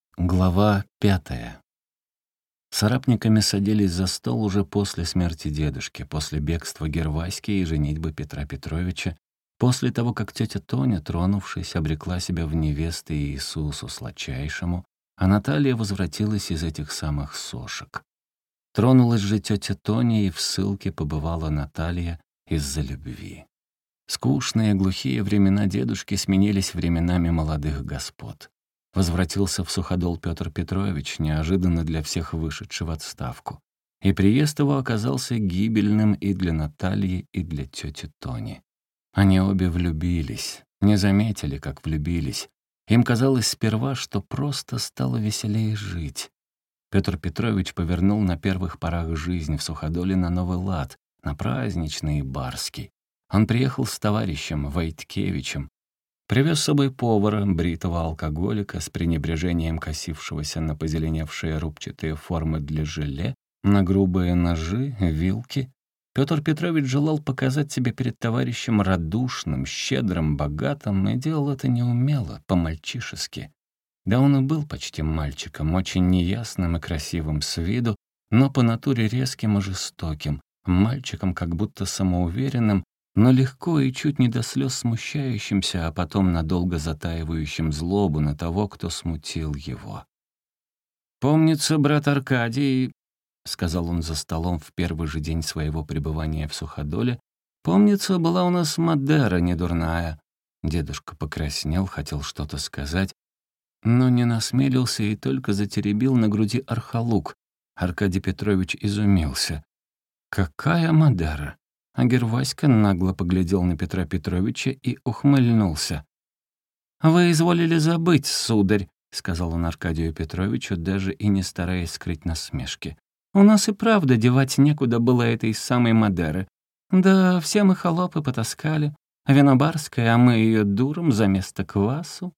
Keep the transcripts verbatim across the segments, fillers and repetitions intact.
Глава пятая. С арапниками садились за стол уже после смерти дедушки, после бегства Герваськи и женитьбы Петра Петровича, после того, как тетя Тоня, тронувшись, обрекла себя в невесты Иисусу Сладчайшему, а Наталья возвратилась из этих самых сошек. Тронулась же тетя Тоня, и в ссылке побывала Наталья из-за любви. Скучные, глухие времена дедушки сменились временами молодых господ. Возвратился в Суходол Петр Петрович, неожиданно для всех вышедший в отставку. И приезд его оказался гибельным и для Натальи, и для тети Тони. Они обе влюбились, не заметили, как влюбились. Им казалось сперва, что просто стало веселее жить. Петр Петрович повернул на первых порах жизнь в Суходоле на новый лад, на праздничный и барский. Он приехал с товарищем Войткевичем, привез с собой повара, бритого алкоголика, с пренебрежением косившегося на позеленевшие рубчатые формы для желе, на грубые ножи, вилки. Петр Петрович желал показать себя перед товарищем радушным, щедрым, богатым, и делал это неумело, по-мальчишески. Да он и был почти мальчиком, очень неясным и красивым с виду, но по натуре резким и жестоким, мальчиком как будто самоуверенным, но легко и чуть не до слез смущающимся, а потом надолго затаивающим злобу на того, кто смутил его. «Помнится, брат Аркадий, — сказал он за столом в первый же день своего пребывания в Суходоле, — помнится, была у нас Мадера недурная». Дедушка покраснел, хотел что-то сказать, но не насмелился и только затеребил на груди архалук. Аркадий Петрович изумился. «Какая Мадера?» А Герваська нагло поглядел на Петра Петровича и ухмыльнулся. «Вы изволили забыть, сударь», — сказал он Аркадию Петровичу, даже и не стараясь скрыть насмешки. «У нас и правда девать некуда было этой самой Мадеры. Да все мы холопы потаскали. Вино барское, а мы ее дуром за место квасу».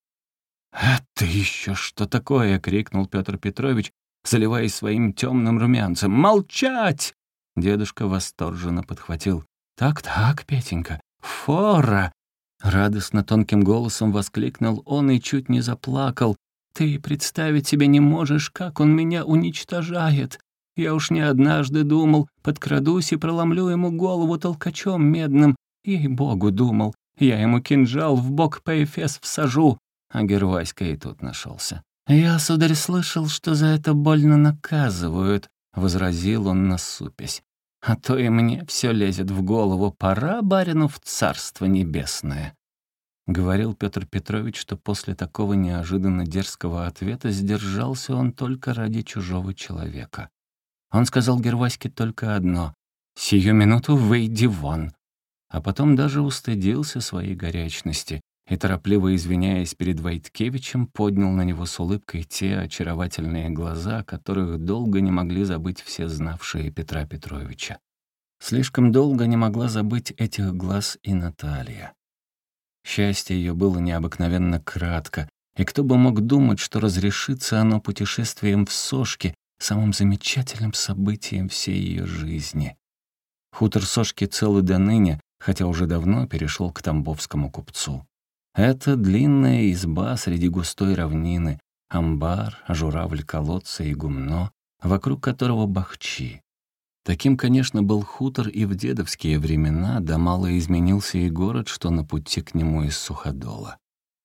«Это еще что такое?» — крикнул Петр Петрович, заливаясь своим темным румянцем. «Молчать!» Дедушка восторженно подхватил. «Так-так, Петенька, фора!» Радостно тонким голосом воскликнул он и чуть не заплакал. «Ты представить себе не можешь, как он меня уничтожает. Я уж не однажды думал, подкрадусь и проломлю ему голову толкачом медным. Ей-богу, думал, я ему кинжал в бок по эфес всажу». А Герваська и тут нашелся. «Я, сударь, слышал, что за это больно наказывают», — возразил он, насупясь. «А то и мне все лезет в голову. Пора барину в царство небесное». Говорил Петр Петрович, что после такого неожиданно дерзкого ответа сдержался он только ради чужого человека. Он сказал Герваське только одно: «Сию минуту выйди вон». А потом даже устыдился своей горячности и, торопливо извиняясь перед Войткевичем, поднял на него с улыбкой те очаровательные глаза, которых долго не могли забыть все знавшие Петра Петровича. Слишком долго не могла забыть этих глаз и Наталья. Счастье ее было необыкновенно кратко, и кто бы мог думать, что разрешится оно путешествием в Сошки, самым замечательным событием всей ее жизни. Хутор Сошки цел и до ныне, хотя уже давно перешел к тамбовскому купцу. Это длинная изба среди густой равнины, амбар, журавль колодца и гумно, вокруг которого бахчи. Таким, конечно, был хутор и в дедовские времена, да мало изменился и город, что на пути к нему из Суходола.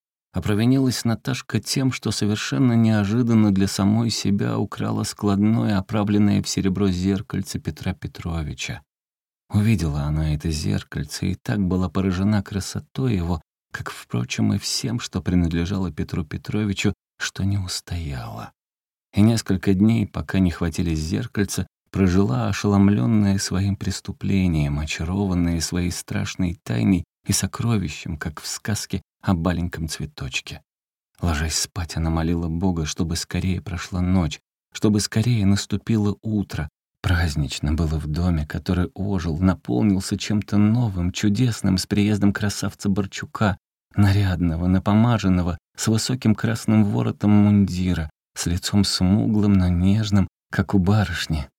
А провинилась Наташка тем, что совершенно неожиданно для самой себя украла складное, оправленное в серебро зеркальце Петра Петровича. Увидела она это зеркальце и так была поражена красотой его, как, впрочем, и всем, что принадлежало Петру Петровичу, что не устояла. И несколько дней, пока не хватились зеркальца, прожила ошеломленная своим преступлением, очарованная своей страшной тайной и сокровищем, как в сказке о маленьком цветочке. Ложась спать, она молила Бога, чтобы скорее прошла ночь, чтобы скорее наступило утро. Празднично было в доме, который ожил, наполнился чем-то новым, чудесным с приездом красавца Борчука, нарядного, напомаженного, с высоким красным воротом мундира, с лицом смуглым, но нежным, как у барышни.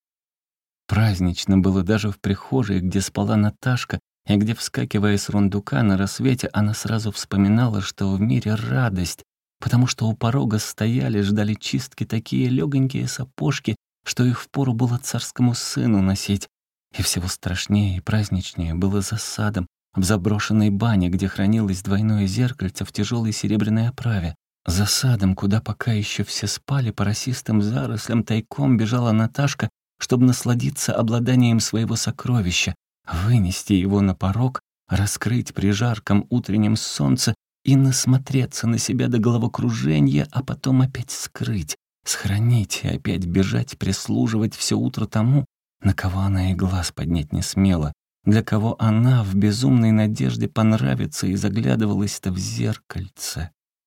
Празднично было даже в прихожей, где спала Наташка, и где, вскакивая с рундука на рассвете, она сразу вспоминала, что в мире радость, потому что у порога стояли, ждали чистки такие легонькие сапожки, что их впору было царскому сыну носить. И всего страшнее и праздничнее было за садом, в заброшенной бане, где хранилось двойное зеркальце в тяжелой серебряной оправе. За садом, куда пока еще все спали, по росистым зарослям тайком бежала Наташка, чтобы насладиться обладанием своего сокровища, вынести его на порог, раскрыть при жарком утреннем солнце и насмотреться на себя до головокружения, а потом опять скрыть, схоронить и опять бежать, прислуживать все утро тому, на кого она и глаз поднять не смела, для кого она в безумной надежде понравится и заглядывалась-то в зеркальце.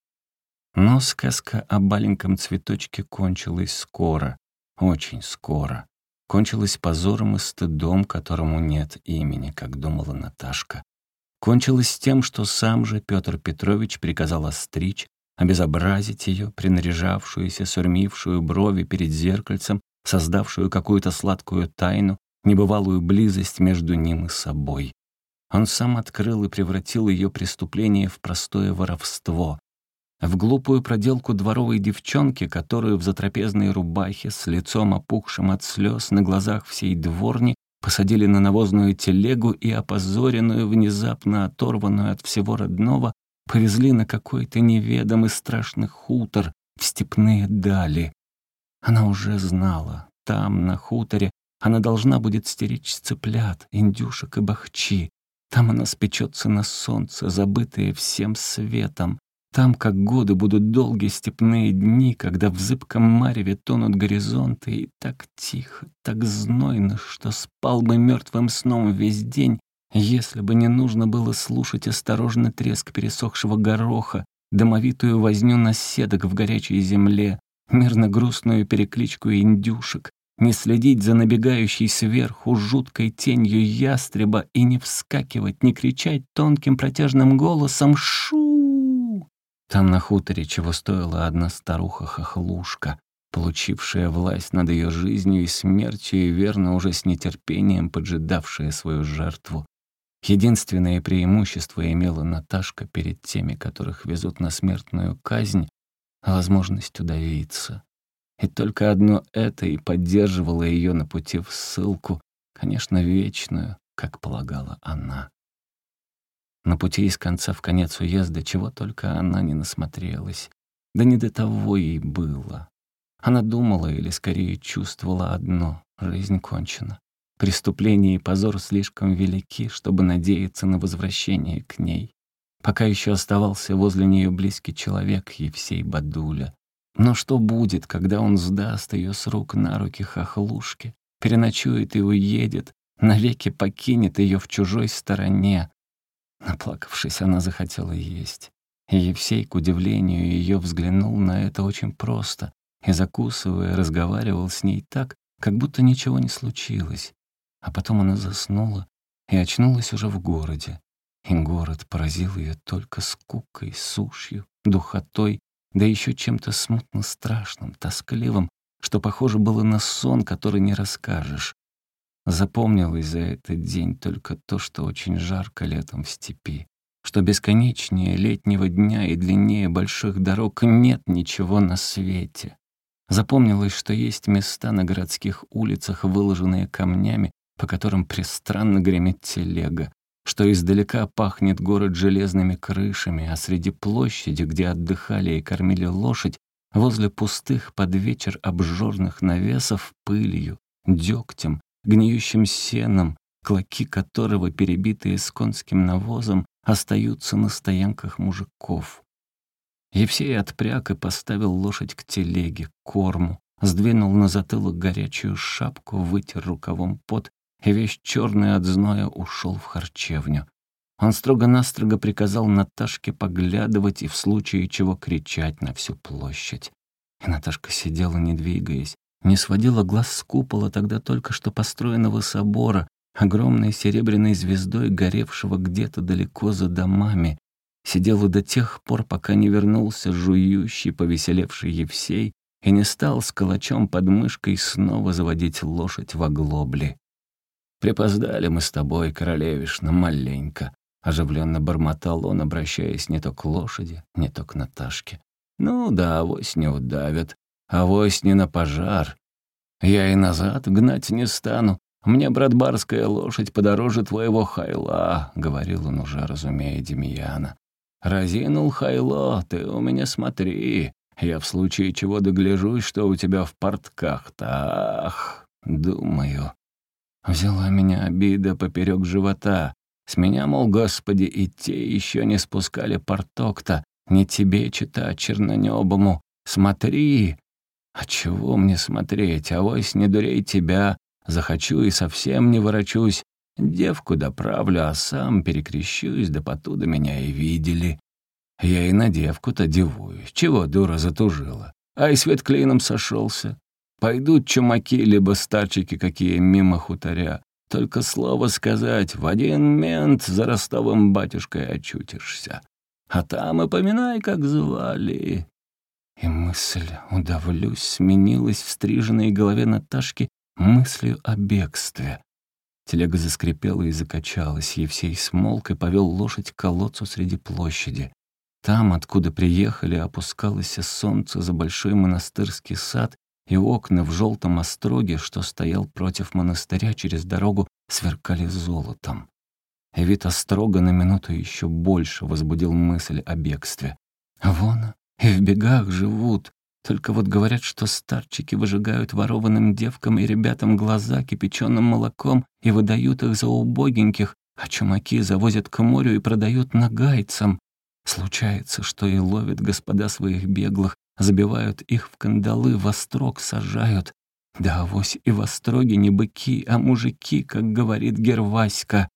Но сказка о маленьком цветочке кончилась скоро, очень скоро. Кончилась позором и стыдом, которому нет имени, как думала Наташка. Кончилась тем, что сам же Петр Петрович приказал остричь, обезобразить ее, принаряжавшуюся, сурмившую брови перед зеркальцем, создавшую какую-то сладкую тайну, небывалую близость между ним и собой. Он сам открыл и превратил ее преступление в простое воровство, в глупую проделку дворовой девчонки, которую в затрапезной рубахе с лицом опухшим от слез на глазах всей дворни посадили на навозную телегу и опозоренную, внезапно оторванную от всего родного, повезли на какой-то неведомый страшный хутор в степные дали. Она уже знала, там, на хуторе, она должна будет стеречь цыплят, индюшек и бахчи. Там она спечется на солнце, забытая всем светом. Там, как годы, будут долгие степные дни, когда в зыбком мареве тонут горизонты, и так тихо, так знойно, что спал бы мертвым сном весь день, если бы не нужно было слушать осторожный треск пересохшего гороха, домовитую возню наседок в горячей земле, мирно-грустную перекличку индюшек, не следить за набегающей сверху жуткой тенью ястреба и не вскакивать, не кричать тонким протяжным голосом «Шу!». Там на хуторе чего стоила одна старуха-хохлушка, получившая власть над ее жизнью и смертью и верно уже с нетерпением поджидавшая свою жертву. Единственное преимущество имела Наташка перед теми, которых везут на смертную казнь — возможность удавиться. И только одно это и поддерживало ее на пути в ссылку, конечно, вечную, как полагала она. На пути из конца в конец уезда чего только она не насмотрелась. Да не до того ей было. Она думала или скорее чувствовала одно — жизнь кончена. Преступление и позор слишком велики, чтобы надеяться на возвращение к ней. Пока еще оставался возле нее близкий человек, Евсей Бадуля. Но что будет, когда он сдаст ее с рук на руки хохлушке, переночует и уедет, навеки покинет ее в чужой стороне? Наплакавшись, она захотела есть. И Евсей, к удивлению ее, взглянул на это очень просто и, закусывая, разговаривал с ней так, как будто ничего не случилось. А потом она заснула и очнулась уже в городе. И город поразил ее только скукой, сушью, духотой, да еще чем-то смутно страшным, тоскливым, что похоже было на сон, который не расскажешь. Запомнилось за этот день только то, что очень жарко летом в степи, что бесконечнее летнего дня и длиннее больших дорог нет ничего на свете. Запомнилось, что есть места на городских улицах, выложенные камнями, по которым пристранно гремит телега, что издалека пахнет город железными крышами, а среди площади, где отдыхали и кормили лошадь, возле пустых под вечер обжорных навесов пылью, дегтем, гниющим сеном, клоки которого, перебитые скотским навозом, остаются на стоянках мужиков. Евсей отпряг и поставил лошадь к телеге, к корму, сдвинул на затылок горячую шапку, вытер рукавом пот и весь черный от зноя ушел в харчевню. Он строго-настрого приказал Наташке поглядывать и в случае чего кричать на всю площадь. И Наташка сидела, не двигаясь, не сводила глаз с купола тогда только что построенного собора, огромной серебряной звездой, горевшего где-то далеко за домами. Сидела до тех пор, пока не вернулся жующий, повеселевший Евсей и не стал с калачом под мышкой снова заводить лошадь в оглобли. «Припоздали мы с тобой, королевишна, маленько», — оживленно бормотал он, обращаясь не то к лошади, не то к Наташке. Ну да, авось не удавят, авось не на пожар. Я и назад гнать не стану. Мне, брат, барская лошадь подороже твоего хайла», — говорил он уже, разумея Демьяна. «Разинул хайло, ты у меня смотри. Я в случае чего догляжусь, что у тебя в портках-то. Ах, думаю». Взяла меня обида поперек живота. С меня, мол, Господи, и те еще не спускали порток-то. Не тебе читать чернонебому. Смотри. А чего мне смотреть? Авось не дурей тебя. Захочу и совсем не ворочусь. Девку доправлю, а сам перекрещусь, да потуда меня и видели. Я и на девку-то дивуюсь. Чего дура затужила? Ай, свет клином сошелся. Пойдут чумаки, либо старчики какие мимо хуторя. Только слово сказать, в один мент за Ростовым батюшкой очутишься. А там и поминай, как звали. И мысль, удавлюсь, сменилась в стриженной голове Наташки мыслью о бегстве. Телега заскрипела и закачалась. Евсей смолк и повел лошадь к колодцу среди площади. Там, откуда приехали, опускалось солнце за большой монастырский сад, и окна в желтом остроге, что стоял против монастыря через дорогу, сверкали золотом. И вид острога на минуту еще больше возбудил мысль о бегстве. Вон, и в бегах живут. Только вот говорят, что старчики выжигают ворованным девкам и ребятам глаза кипяченым молоком и выдают их за убогеньких, а чумаки завозят к морю и продают нагайцам. Случается, что и ловят господа своих беглых, забивают их в кандалы, в острог сажают. Да авось и в остроге не быки, а мужики, как говорит Герваська.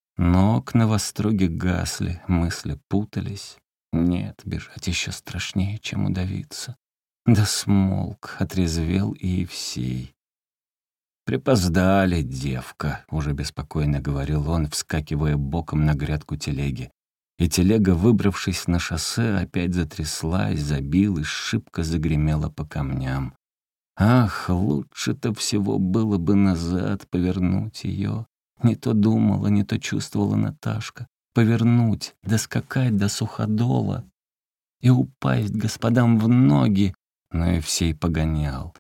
Но окна в остроге гасли, мысли путались. Нет, бежать еще страшнее, чем удавиться. Да смолк, отрезвел и Евсей. «Припоздали, девка», — уже беспокойно говорил он, вскакивая боком на грядку телеги. И телега, выбравшись на шоссе, опять затряслась, забилась, шибко загремела по камням. Ах, лучше-то всего было бы назад повернуть ее. Не то думала, не то чувствовала Наташка. Повернуть, доскакать до суходола и упасть господам в ноги. Но Евсей погонял.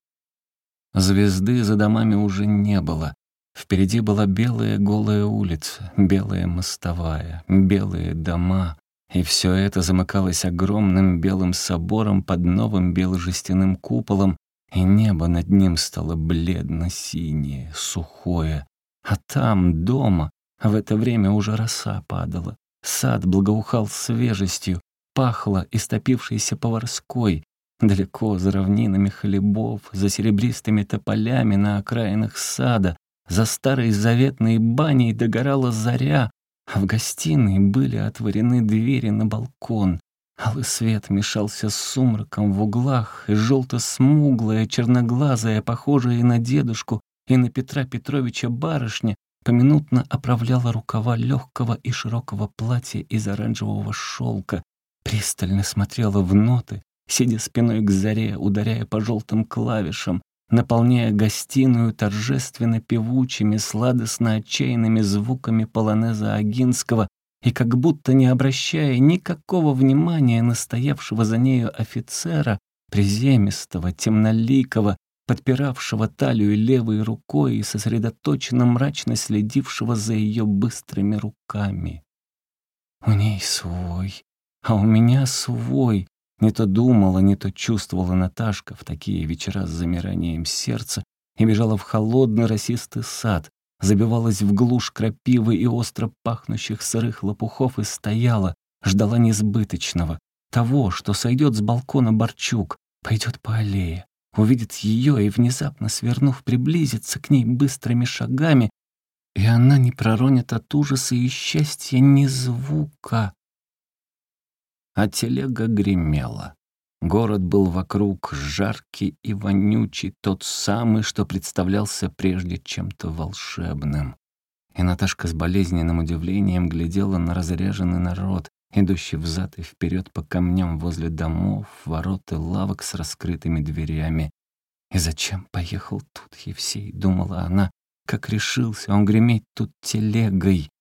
Звезды за домами уже не было. Впереди была белая голая улица, белая мостовая, белые дома, и все это замыкалось огромным белым собором под новым бело-жестяным куполом, и небо над ним стало бледно-синее, сухое. А там, дома, в это время уже роса падала. Сад благоухал свежестью, пахло истопившейся поварской. Далеко за равнинами хлебов, за серебристыми тополями на окраинах сада, за старой заветной баней догорала заря, а в гостиной были отворены двери на балкон. Алый свет мешался с сумраком в углах, и желто-смуглая, черноглазая, похожая и на дедушку, и на Петра Петровича барышня, поминутно оправляла рукава легкого и широкого платья из оранжевого шелка, пристально смотрела в ноты, сидя спиной к заре, ударяя по желтым клавишам, наполняя гостиную торжественно певучими, сладостно-отчаянными звуками полонеза Огинского и как будто не обращая никакого внимания на стоявшего за нею офицера, приземистого, темноликого, подпиравшего талию левой рукой и сосредоточенно мрачно следившего за ее быстрыми руками. «У ней свой, а у меня свой», не то думала, не то чувствовала Наташка в такие вечера с замиранием сердца и бежала в холодный росистый сад, забивалась в глушь крапивы и остро пахнущих сырых лопухов и стояла, ждала несбыточного, того, что сойдет с балкона Борчук, пойдет по аллее, увидит ее и, внезапно свернув, приблизится к ней быстрыми шагами, и она не проронит от ужаса и счастья ни звука. А телега гремела. Город был вокруг жаркий и вонючий, тот самый, что представлялся прежде чем-то волшебным. И Наташка с болезненным удивлением глядела на разряженный народ, идущий взад и вперед по камням возле домов, ворот и лавок с раскрытыми дверями. «И зачем поехал тут Евсей?» — думала она. «Как решился он греметь тут телегой?»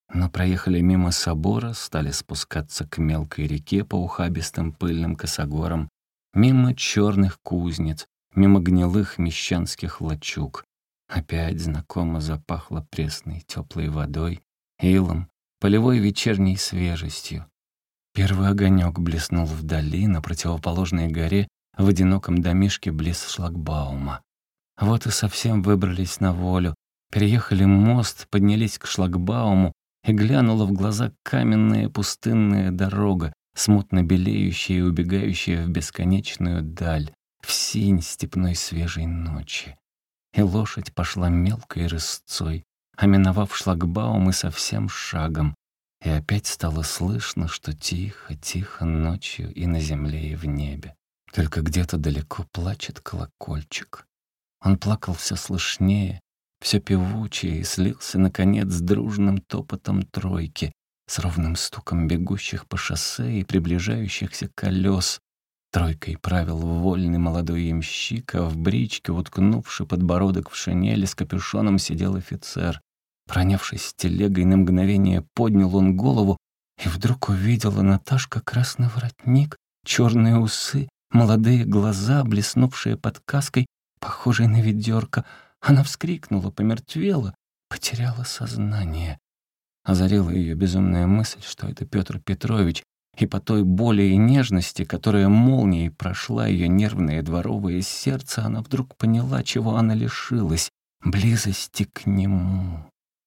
Но проехали мимо собора, стали спускаться к мелкой реке по ухабистым пыльным косогорам, мимо черных кузнец, мимо гнилых мещанских лачуг. Опять знакомо запахло пресной теплой водой, илом, полевой вечерней свежестью. Первый огонек блеснул вдали, на противоположной горе, в одиноком домишке близ шлагбаума. Вот и совсем выбрались на волю, переехали мост, поднялись к шлагбауму, и глянула в глаза каменная пустынная дорога, смутно белеющая и убегающая в бесконечную даль, в синь степной свежей ночи. И лошадь пошла мелкой рысцой, а миновав шлагбаум и совсем шагом, и опять стало слышно, что тихо-тихо ночью и на земле, и в небе. Только где-то далеко плачет колокольчик. Он плакал все слышнее, все певучее, и слился, наконец, с дружным топотом тройки, с ровным стуком бегущих по шоссе и приближающихся колес. Тройкой правил вольный молодой ямщик, а в бричке, уткнувший подбородок в шинели, с капюшоном сидел офицер. Пронявшись телегой, на мгновение поднял он голову и вдруг увидела Наташка красный воротник, черные усы, молодые глаза, блеснувшие под каской, похожей на ведерко. Она вскрикнула, помертвела, потеряла сознание. Озарила ее безумная мысль, что это Петр Петрович, и по той боли и нежности, которая молнией прошла ее нервное дворовое сердце, она вдруг поняла, чего она лишилась — близости к нему.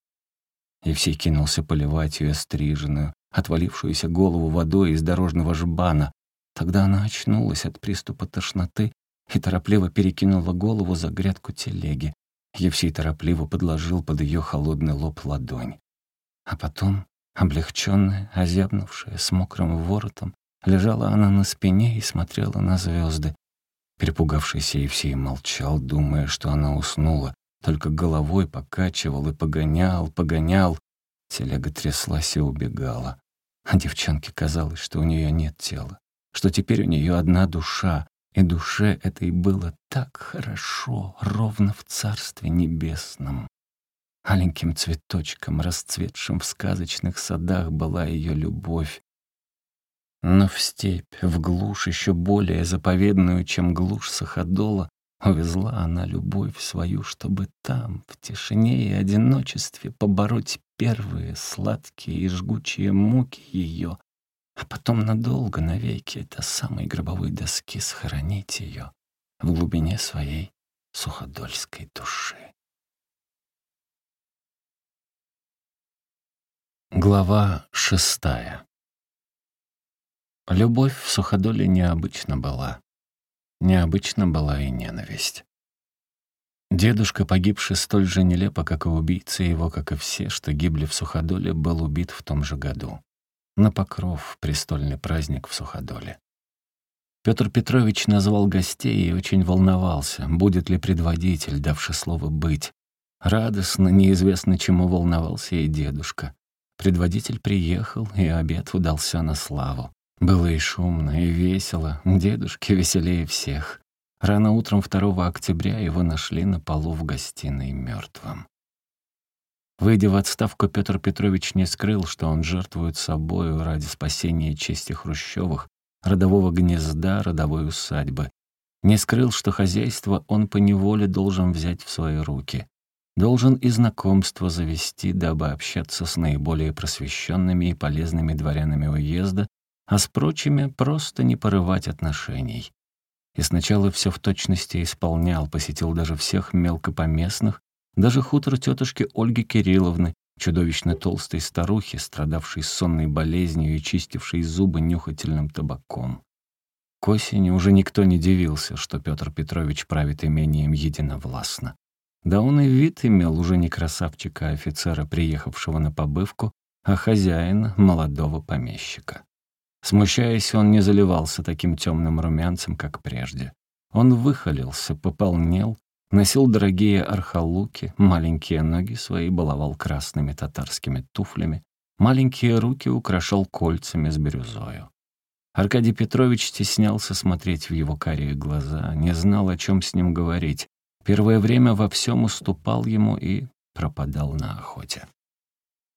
Евсей кинулся поливать ее стриженную, отвалившуюся голову водой из дорожного жбана. Тогда она очнулась от приступа тошноты и торопливо перекинула голову за грядку телеги. Евсей торопливо подложил под ее холодный лоб ладонь. А потом, облегченная, озябнувшая, с мокрым воротом, лежала она на спине и смотрела на звезды. Перепугавшийся Евсей молчал, думая, что она уснула, только головой покачивал и погонял, погонял. Телега тряслась и убегала. А девчонке казалось, что у нее нет тела, что теперь у нее одна душа, и душе этой было так хорошо, ровно в Царстве Небесном. Аленьким цветочком, расцветшим в сказочных садах, была ее любовь. Но в степь, в глушь, еще более заповедную, чем глушь Суходола, увезла она любовь свою, чтобы там, в тишине и одиночестве, побороть первые сладкие и жгучие муки ее, а потом надолго, навеки, до самой гробовой доски схоронить ее в глубине своей суходольской души. Глава шестая. Любовь в Суходоле необычна была. Необычна была и ненависть. Дедушка, погибший столь же нелепо, как и убийца его, как и все, что гибли в Суходоле, был убит в том же году. На Покров, престольный праздник в Суходоле. Петр Петрович назвал гостей и очень волновался, будет ли предводитель, давший слово быть. Радостно, неизвестно чему волновался и дедушка. Предводитель приехал, и обед удался на славу. Было и шумно, и весело, дедушке веселее всех. Рано утром второго октября его нашли на полу в гостиной мертвым. Выйдя в отставку, Петр Петрович не скрыл, что он жертвует собою ради спасения чести Хрущевых, родового гнезда, родовой усадьбы. Не скрыл, что хозяйство он поневоле должен взять в свои руки. Должен и знакомство завести, дабы общаться с наиболее просвещенными и полезными дворянами уезда, а с прочими просто не порывать отношений. И сначала все в точности исполнял, посетил даже всех мелкопоместных, даже хутор тетушки Ольги Кирилловны, чудовищно толстой старухи, страдавшей сонной болезнью и чистившей зубы нюхательным табаком. К осени уже никто не дивился, что Петр Петрович правит имением единовластно. Да он и вид имел уже не красавчика, а офицера, приехавшего на побывку, а хозяина, молодого помещика. Смущаясь, он не заливался таким темным румянцем, как прежде. Он выхолился, пополнел, носил дорогие архалуки, маленькие ноги свои баловал красными татарскими туфлями, маленькие руки украшал кольцами с бирюзою. Аркадий Петрович стеснялся смотреть в его карие глаза, не знал, о чем с ним говорить. Первое время во всем уступал ему и пропадал на охоте.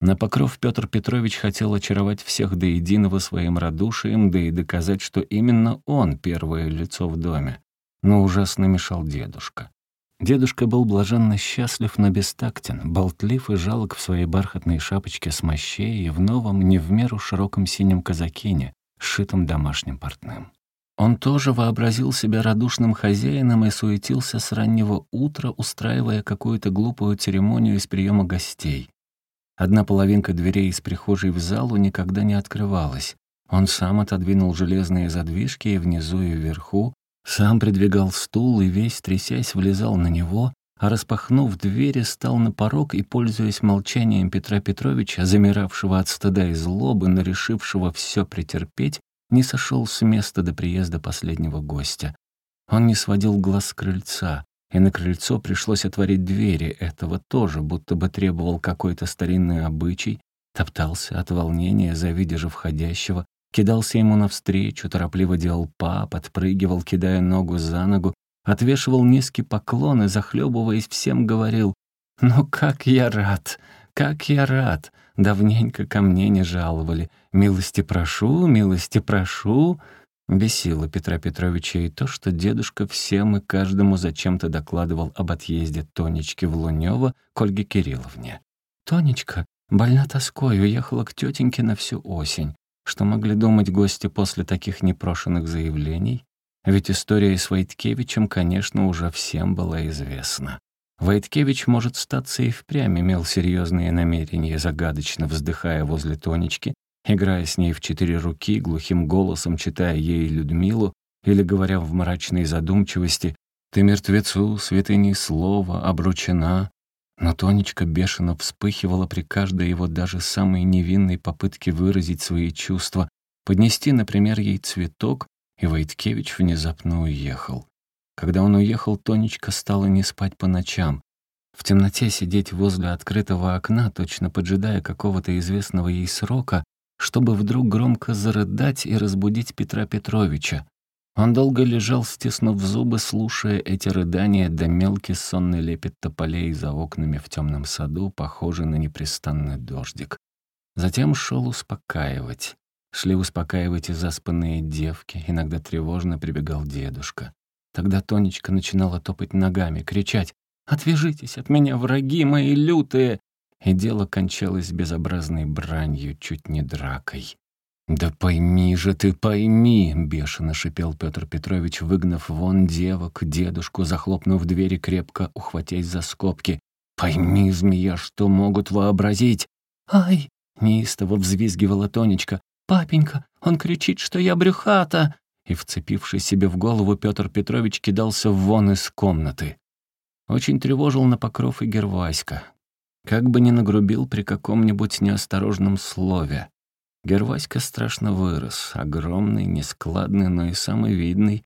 На покров Петр Петрович хотел очаровать всех до единого своим радушием, да и доказать, что именно он первое лицо в доме. Но ужасно мешал дедушка. Дедушка был блаженно счастлив, но бестактен, болтлив и жалок в своей бархатной шапочке с мощей и в новом, не в меру широком синем казакине, сшитом домашним портным. Он тоже вообразил себя радушным хозяином и суетился с раннего утра, устраивая какую-то глупую церемонию из приема гостей. Одна половинка дверей из прихожей в залу никогда не открывалась. Он сам отодвинул железные задвижки и внизу, и вверху, сам придвигал стул и весь, трясясь, влезал на него, а распахнув двери, стал на порог и, пользуясь молчанием Петра Петровича, замиравшего от стыда и злобы, но решившего все претерпеть, не сошел с места до приезда последнего гостя. Он не сводил глаз с крыльца, и на крыльцо пришлось отворить двери, этого тоже, будто бы требовал какой-то старинный обычай, топтался от волнения, завидя же входящего, кидался ему навстречу, торопливо делал па, подпрыгивал, кидая ногу за ногу, отвешивал низкий поклон и, захлебываясь, всем говорил: «Ну как я рад! Как я рад! Давненько ко мне не жаловали. Милости прошу, милости прошу». Бесило Петра Петровича и то, что дедушка всем и каждому зачем-то докладывал об отъезде Тонечки в Лунёво к Ольге Кирилловне. Тонечка больна тоской, уехала к тетеньке на всю осень. Что могли думать гости после таких непрошенных заявлений? Ведь история с Войткевичем, конечно, уже всем была известна. Войткевич, может, статься и впрямь имел серьезные намерения, загадочно вздыхая возле Тонечки, играя с ней в четыре руки, глухим голосом читая ей Людмилу или говоря в мрачной задумчивости: «Ты мертвецу святыней слова обручена». Но Тонечка бешено вспыхивала при каждой его даже самой невинной попытке выразить свои чувства, поднести, например, ей цветок, и Войткевич внезапно уехал. Когда он уехал, Тонечка стала не спать по ночам, в темноте сидеть возле открытого окна, точно поджидая какого-то известного ей срока, чтобы вдруг громко зарыдать и разбудить Петра Петровича. Он долго лежал, стиснув зубы, слушая эти рыдания да мелкий сонный лепет тополей за окнами в темном саду, похожий на непрестанный дождик. Затем шел успокаивать. Шли успокаивать и заспанные девки, иногда тревожно прибегал дедушка. Тогда Тонечка начинала топать ногами, кричать: «Отвяжитесь от меня, враги мои лютые!» И дело кончалось безобразной бранью, чуть не дракой. «Да пойми же ты, пойми!» — бешено шипел Петр Петрович, выгнав вон девок, дедушку, захлопнув двери, крепко ухватясь за скобки. «Пойми, змея, что могут вообразить!» «Ай!» — неистово взвизгивала Тонечка. «Папенька, он кричит, что я брюхата!» И, вцепившись себе в голову, Петр Петрович кидался вон из комнаты. Очень тревожил на покров и Герваська. Как бы ни нагрубил при каком-нибудь неосторожном слове. Герваська страшно вырос, огромный, нескладный, но и самый видный.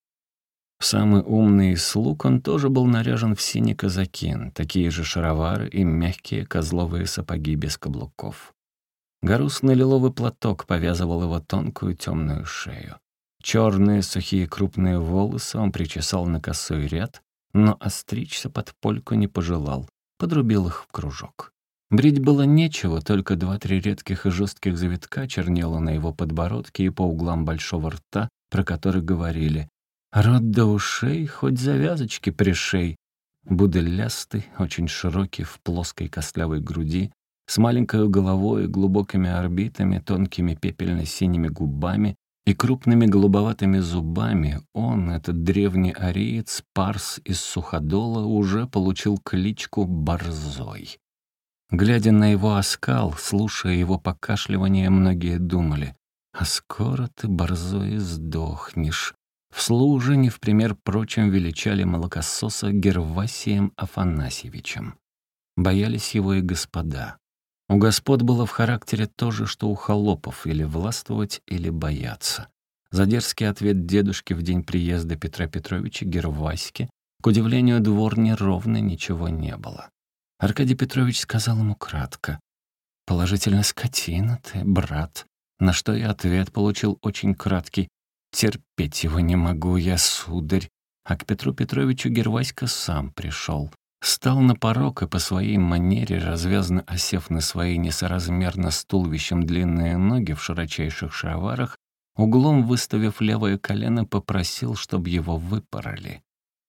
Самый умный из слуг, он тоже был наряжен в синий казакин, такие же шаровары и мягкие козловые сапоги без каблуков. Гарусный лиловый платок повязывал его тонкую темную шею. Черные сухие крупные волосы он причесал на косой ряд, но остричься под польку не пожелал, подрубил их в кружок. Брить было нечего, только два-три редких и жестких завитка чернело на его подбородке и по углам большого рта, про который говорили: «Рот до ушей, хоть завязочки пришей». Будылястый, очень широкий, в плоской костлявой груди, с маленькой головой, глубокими орбитами, тонкими пепельно-синими губами и крупными голубоватыми зубами, он, этот древний ариец, парс из Суходола, уже получил кличку Борзой. Глядя на его оскал, слушая его покашливание, многие думали: «А скоро ты, Борзой, сдохнешь». Вслух же, не в пример прочим, величали молокососа Гервасием Афанасьевичем. Боялись его и господа. У господ было в характере то же, что у холопов: или властвовать, или бояться. За дерзкий ответ дедушки в день приезда Петра Петровича Герваське, к удивлению дворни, ровно ничего не было. Аркадий Петрович сказал ему кратко: «Положительно скотина ты, брат», на что и ответ получил очень краткий: «Терпеть его не могу я, сударь». А к Петру Петровичу Герваська сам пришел. стал на порог и по своей манере, развязно осев на свои несоразмерно с туловищем длинные ноги в широчайших шароварах, углом выставив левое колено, попросил, чтобы его выпороли.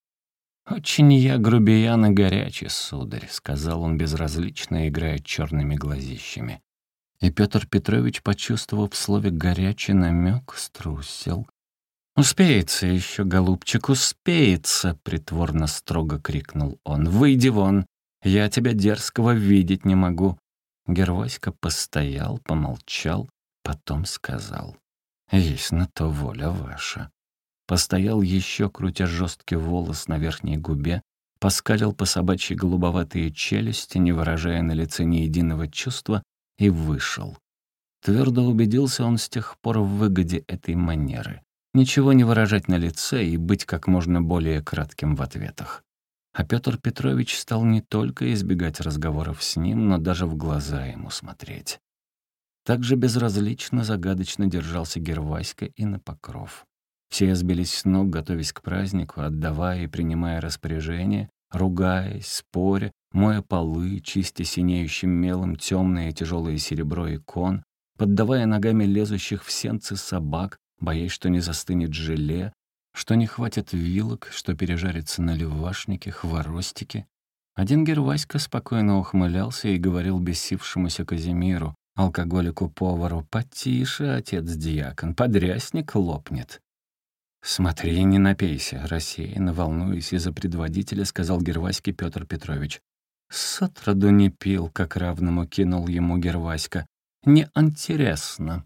«Очень я грубиян и горячий, сударь», — сказал он безразлично, играя черными глазищами. И Петр Петрович, почувствовав в слове «горячий» намек, струсил. «Успеется еще, голубчик, успеется!» — притворно строго крикнул он. «Выйди вон! Я тебя дерзкого видеть не могу!» Герваська постоял, помолчал, потом сказал. «Есть на то воля ваша». Постоял еще, крутя жесткий волос на верхней губе, поскалил по собачьи голубоватые челюсти, не выражая на лице ни единого чувства, и вышел. Твердо убедился он с тех пор в выгоде этой манеры. Ничего не выражать на лице и быть как можно более кратким в ответах. А Петр Петрович стал не только избегать разговоров с ним, но даже в глаза ему смотреть. Так же безразлично, загадочно держался Герваська и на покров. Все сбились с ног, готовясь к празднику, отдавая и принимая распоряжения, ругаясь, споря, моя полы, чистя синеющим мелом темное и тяжелое серебро икон, поддавая ногами лезущих в сенцы собак, боясь, что не застынет желе, что не хватит вилок, что пережарится на левашнике, хворостике. Один Герваська спокойно ухмылялся и говорил бесившемуся Казимиру, алкоголику-повару: «Потише, отец-диакон, подрясник лопнет». «Смотри, не напейся», — рассеянно, волнуясь из-за предводителя, сказал Герваське Петр Петрович. «С отроду не пил», — как равному кинул ему Герваська. «Не интересно».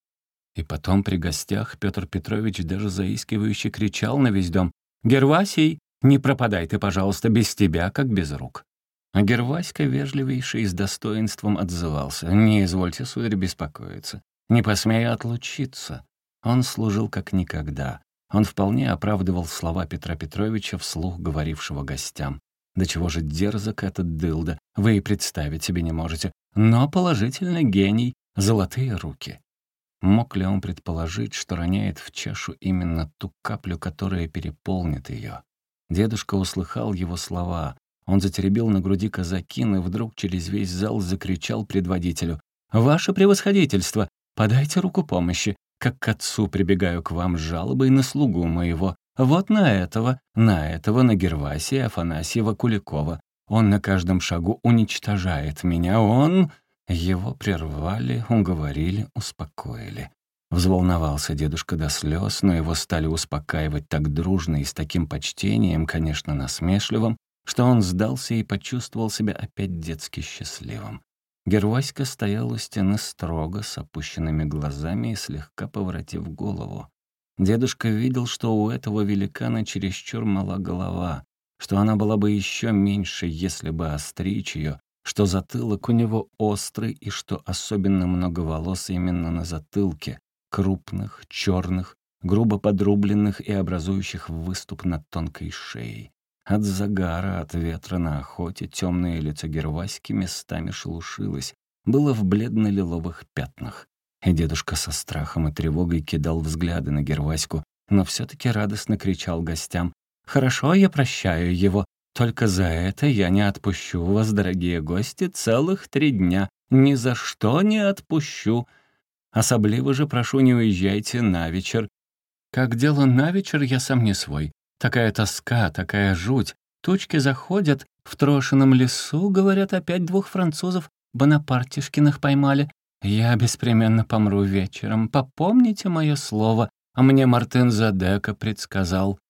И потом при гостях Петр Петрович даже заискивающе кричал на весь дом: «Гервасий, не пропадай ты, пожалуйста, без тебя, как без рук». А Герваська, вежливейший и с достоинством отзывался: «Не извольте, сударь, беспокоиться. Не посмею отлучиться». Он служил как никогда. Он вполне оправдывал слова Петра Петровича, вслух говорившего гостям. «Да чего же дерзок этот дылда, вы и представить себе не можете. Но положительно гений, золотые руки». Мог ли он предположить, что роняет в чашу именно ту каплю, которая переполнит ее? Дедушка услыхал его слова. Он затеребил на груди казакин и вдруг через весь зал закричал предводителю: «Ваше превосходительство, подайте руку помощи, как к отцу прибегаю к вам с жалобой на слугу моего. Вот на этого, на этого, на Гервасия Афанасьева Куликова. Он на каждом шагу уничтожает меня, он...» Его прервали, уговорили, успокоили. Взволновался дедушка до слез, но его стали успокаивать так дружно и с таким почтением, конечно, насмешливым, что он сдался и почувствовал себя опять детски счастливым. Герваська стоял у стены строго, с опущенными глазами и слегка поворотив голову. Дедушка видел, что у этого великана чересчур мала голова, что она была бы еще меньше, если бы остричь ее, что затылок у него острый и что особенно много волос именно на затылке, крупных, черных, грубо подрубленных и образующих выступ над тонкой шеей. От загара, от ветра на охоте темное лицо Герваськи местами шелушилось, было в бледно-лиловых пятнах. И дедушка со страхом и тревогой кидал взгляды на Герваську, но все-таки радостно кричал гостям: «Хорошо, я прощаю его. Только за это я не отпущу вас, дорогие гости, целых три дня. Ни за что не отпущу. Особливо же прошу, не уезжайте на вечер. Как дело на вечер, я сам не свой. Такая тоска, такая жуть. Тучки заходят, в Трошином лесу, говорят, опять двух французов Бонапартишкиных поймали. Я беспременно помру вечером. Попомните мое слово, а мне Мартын Задека предсказал».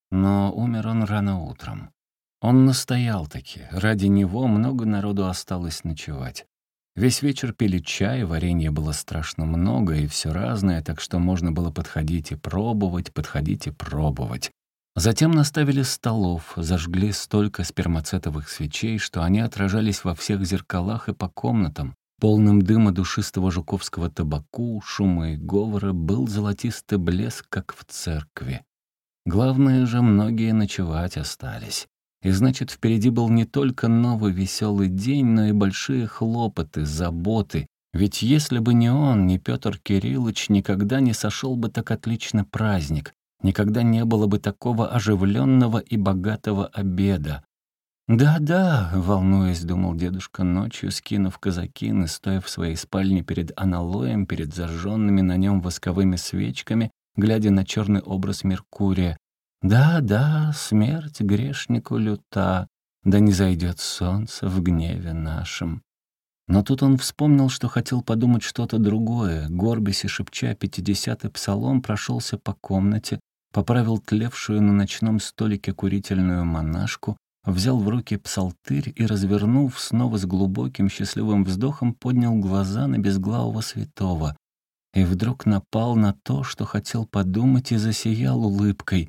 Но умер он рано утром. Он настоял-таки. Ради него много народу осталось ночевать. Весь вечер пили чай, варенья было страшно много и все разное, так что можно было подходить и пробовать, подходить и пробовать. Затем наставили столов, зажгли столько спермацетовых свечей, что они отражались во всех зеркалах и по комнатам. Полным дыма душистого жуковского табаку, шума и говора был золотистый блеск, как в церкви. Главное же, многие ночевать остались. И значит, впереди был не только новый веселый день, но и большие хлопоты, заботы. Ведь если бы не он, ни Петр Кириллович, никогда не сошел бы так отлично праздник, никогда не было бы такого оживленного и богатого обеда. «Да-да», — волнуясь, думал дедушка ночью, скинув казакин и стоя в своей спальне перед аналоем, перед зажженными на нем восковыми свечками, глядя на черный образ Меркурия. «Да-да, смерть грешнику люта, да не зайдет солнце в гневе нашем». Но тут он вспомнил, что хотел подумать что-то другое. Горбясь и шепча пятидесятый псалом, прошелся по комнате, поправил тлевшую на ночном столике курительную монашку, взял в руки псалтырь и, развернув, снова с глубоким счастливым вздохом поднял глаза на безглавого святого. И вдруг напал на то, что хотел подумать, и засиял улыбкой.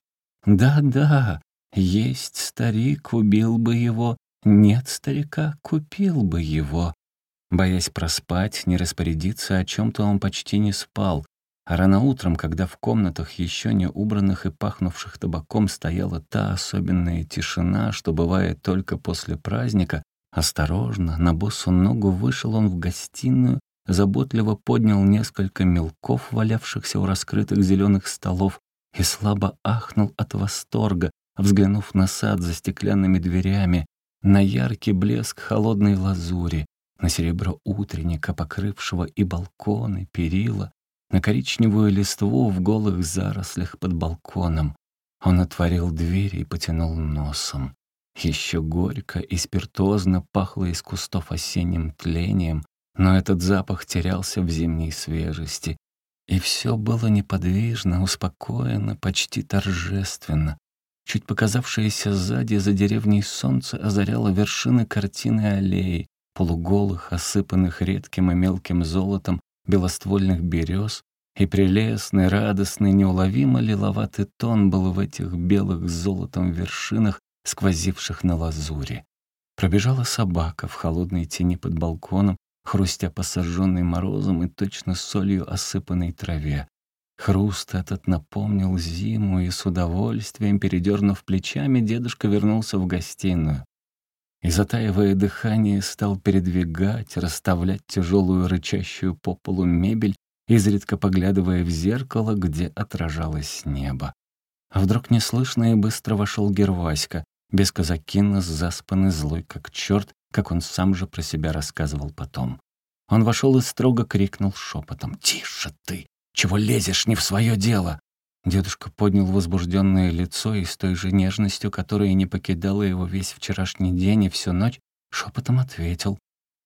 «Да-да, есть старик, убил бы его, нет старика, купил бы его». Боясь проспать, не распорядиться о чем-то, он почти не спал. А рано утром, когда в комнатах еще не убранных и пахнувших табаком стояла та особенная тишина, что бывает только после праздника, осторожно, на босу ногу вышел он в гостиную, заботливо поднял несколько мелков, валявшихся у раскрытых зеленых столов, и слабо ахнул от восторга, взглянув на сад за стеклянными дверями, на яркий блеск холодной лазури, на серебро утренника, покрывшего и балконы, перила, на коричневую листву в голых зарослях под балконом. Он отворил дверь и потянул носом. Еще горько и спиртозно пахло из кустов осенним тлением, но этот запах терялся в зимней свежести. И все было неподвижно, успокоено, почти торжественно. Чуть показавшееся сзади за деревней солнце озаряло вершины картины аллеи, полуголых, осыпанных редким и мелким золотом белоствольных берез, и прелестный, радостный, неуловимо лиловатый тон был в этих белых с золотом вершинах, сквозивших на лазури. Пробежала собака в холодной тени под балконом, хрустя по сожженной морозом и точно солью осыпанной траве. Хруст этот напомнил зиму, и с удовольствием, передернув плечами, дедушка вернулся в гостиную. И, затаивая дыхание, стал передвигать, расставлять тяжелую рычащую по полу мебель, изредка поглядывая в зеркало, где отражалось небо. А вдруг неслышно и быстро вошел Герваська, без казакина, заспанный, злой как черт, как он сам же про себя рассказывал потом. Он вошел и строго крикнул шепотом: «Тише ты! Чего лезешь не в свое дело?» Дедушка поднял возбужденное лицо и с той же нежностью, которая не покидала его весь вчерашний день и всю ночь, шепотом ответил: